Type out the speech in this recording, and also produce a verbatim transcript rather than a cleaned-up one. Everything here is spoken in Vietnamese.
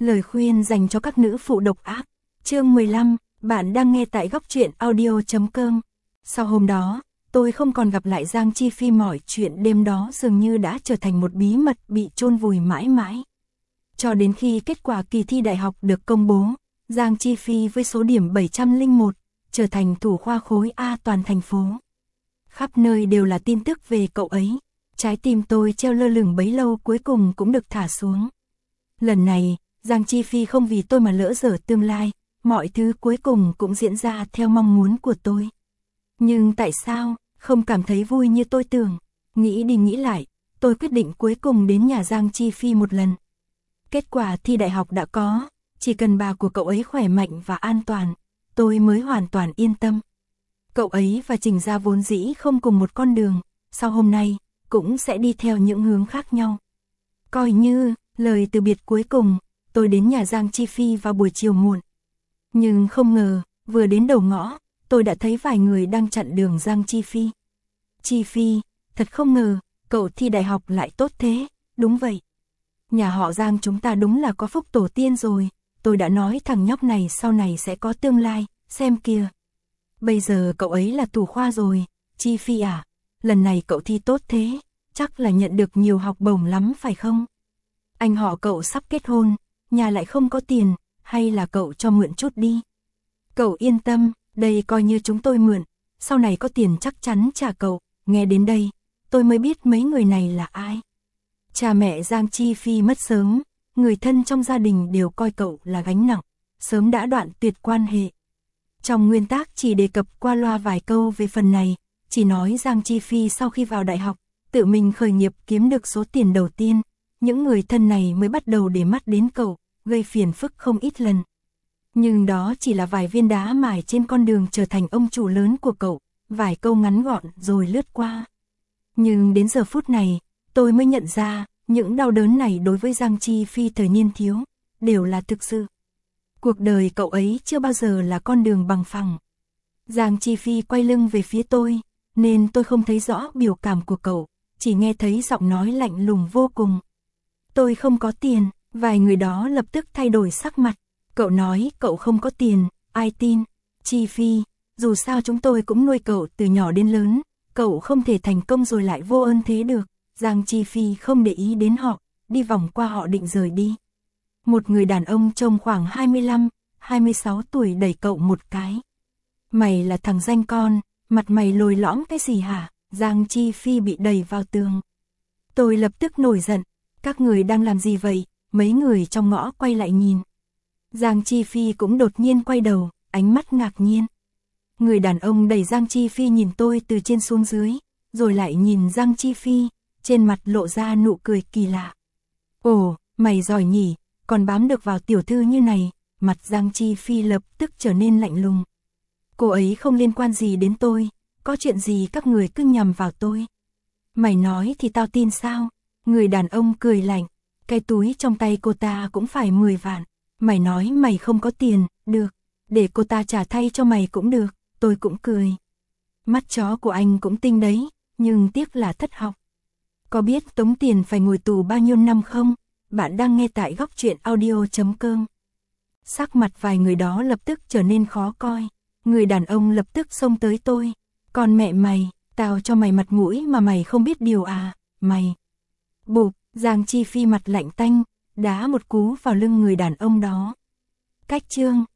Lời khuyên dành cho các nữ phụ độc ác. Chương mười lăm, bạn đang nghe tại góc truyện audio chấm com. Sau hôm đó, tôi không còn gặp lại Giang Chi Phi, mọi chuyện đêm đó dường như đã trở thành một bí mật bị chôn vùi mãi mãi. Cho đến khi kết quả kỳ thi đại học được công bố, Giang Chi Phi với số điểm bảy trăm lẻ một, trở thành thủ khoa khối A toàn thành phố. Khắp nơi đều là tin tức về cậu ấy. Trái tim tôi treo lơ lửng bấy lâu cuối cùng cũng được thả xuống. Lần này, Giang Chi Phi không vì tôi mà lỡ dở tương lai, mọi thứ cuối cùng cũng diễn ra theo mong muốn của tôi. Nhưng tại sao, không cảm thấy vui như tôi tưởng? Nghĩ đi nghĩ lại, tôi quyết định cuối cùng đến nhà Giang Chi Phi một lần. Kết quả thi đại học đã có, chỉ cần bà của cậu ấy khỏe mạnh và an toàn, tôi mới hoàn toàn yên tâm. Cậu ấy và Trình Gia vốn dĩ không cùng một con đường, sau hôm nay, cũng sẽ đi theo những hướng khác nhau. Coi như, lời từ biệt cuối cùng, tôi đến nhà Giang Chi Phi vào buổi chiều muộn. Nhưng không ngờ, vừa đến đầu ngõ, tôi đã thấy vài người đang chặn đường Giang Chi Phi. Chi Phi, thật không ngờ, cậu thi đại học lại tốt thế, đúng vậy. Nhà họ Giang chúng ta đúng là có phúc tổ tiên rồi, tôi đã nói thằng nhóc này sau này sẽ có tương lai, xem kìa. Bây giờ cậu ấy là thủ khoa rồi, Chi Phi à, lần này cậu thi tốt thế, chắc là nhận được nhiều học bổng lắm phải không? Anh họ cậu sắp kết hôn, nhà lại không có tiền, hay là cậu cho mượn chút đi? Cậu yên tâm, đây coi như chúng tôi mượn, sau này có tiền chắc chắn trả cậu. Nghe đến đây, tôi mới biết mấy người này là ai. Cha mẹ Giang Chi Phi mất sớm, người thân trong gia đình đều coi cậu là gánh nặng, sớm đã đoạn tuyệt quan hệ. Trong nguyên tác chỉ đề cập qua loa vài câu về phần này, chỉ nói Giang Chi Phi sau khi vào đại học, tự mình khởi nghiệp kiếm được số tiền đầu tiên, những người thân này mới bắt đầu để mắt đến cậu, gây phiền phức không ít lần. Nhưng đó chỉ là vài viên đá mài trên con đường trở thành ông chủ lớn của cậu, vài câu ngắn gọn rồi lướt qua. Nhưng đến giờ phút này, tôi mới nhận ra, những đau đớn này đối với Giang Chi Phi thời niên thiếu, đều là thực sự. Cuộc đời cậu ấy chưa bao giờ là con đường bằng phẳng. Giang Chi Phi quay lưng về phía tôi, nên tôi không thấy rõ biểu cảm của cậu, chỉ nghe thấy giọng nói lạnh lùng vô cùng. Tôi không có tiền, vài người đó lập tức thay đổi sắc mặt. Cậu nói cậu không có tiền, ai tin? Chi Phi, dù sao chúng tôi cũng nuôi cậu từ nhỏ đến lớn, cậu không thể thành công rồi lại vô ơn thế được. Giang Chi Phi không để ý đến họ, đi vòng qua họ định rời đi. Một người đàn ông trông khoảng hai mươi lăm, hai mươi sáu tuổi đẩy cậu một cái. Mày là thằng danh con, mặt mày lồi lõm cái gì hả? Giang Chi Phi bị đẩy vào tường. Tôi lập tức nổi giận, các người đang làm gì vậy? Mấy người trong ngõ quay lại nhìn. Giang Chi Phi cũng đột nhiên quay đầu, ánh mắt ngạc nhiên. Người đàn ông đẩy Giang Chi Phi nhìn tôi từ trên xuống dưới, rồi lại nhìn Giang Chi Phi, trên mặt lộ ra nụ cười kỳ lạ. Ồ, mày giỏi nhỉ, còn bám được vào tiểu thư như này. Mặt Giang Chi Phi lập tức trở nên lạnh lùng. Cô ấy không liên quan gì đến tôi, có chuyện gì các người cứ nhằm vào tôi? Mày nói thì tao tin sao? Người đàn ông cười lạnh, cái túi trong tay cô ta cũng phải mười vạn. Mày nói mày không có tiền, được, để cô ta trả thay cho mày cũng được, tôi cũng cười. Mắt chó của anh cũng tinh đấy, nhưng tiếc là thất học. Có biết tống tiền phải ngồi tù bao nhiêu năm không? Bạn đang nghe tại góc truyện audio chấm com. Sắc mặt vài người đó lập tức trở nên khó coi. Người đàn ông lập tức xông tới tôi. Còn mẹ mày, tao cho mày mặt mũi mà mày không biết điều à, mày. Bụp, Giang Chi Phi mặt lạnh tanh, đá một cú vào lưng người đàn ông đó. Cách chương